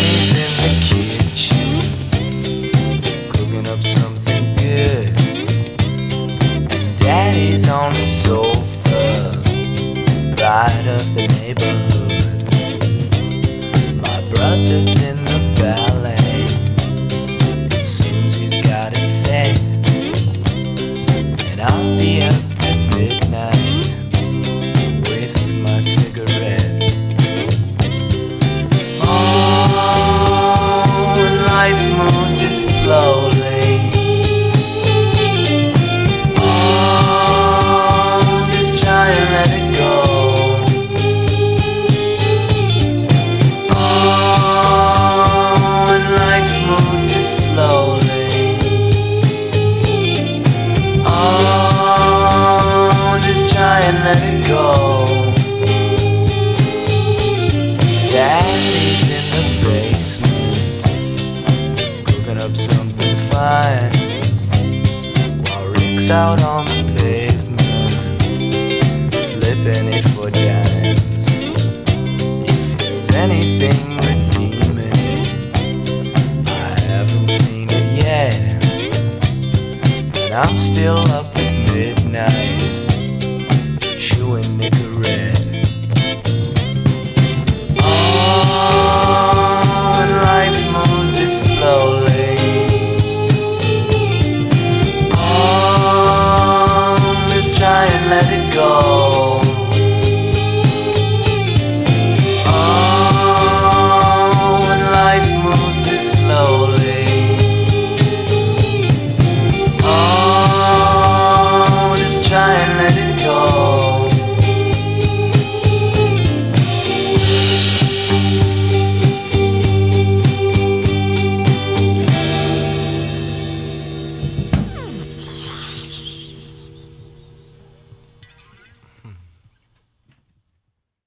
Mommy's in the kitchen, cooking up something good, and Daddy's on the sofa, pride of the neighborhood. My brother's in the ballet, it seems he's got it set, and I'll be up at midnight with my cigarette. Life moves this slowly. Oh, just try and let it go. Oh, and life moves this slowly. Oh, just try and let it go. Daddy's in the basement, cooking up something fine, while Rick's out on the pavement, flipping it for dimes. If there's anything redeeming, I haven't seen it yet, and I'm still up at midnight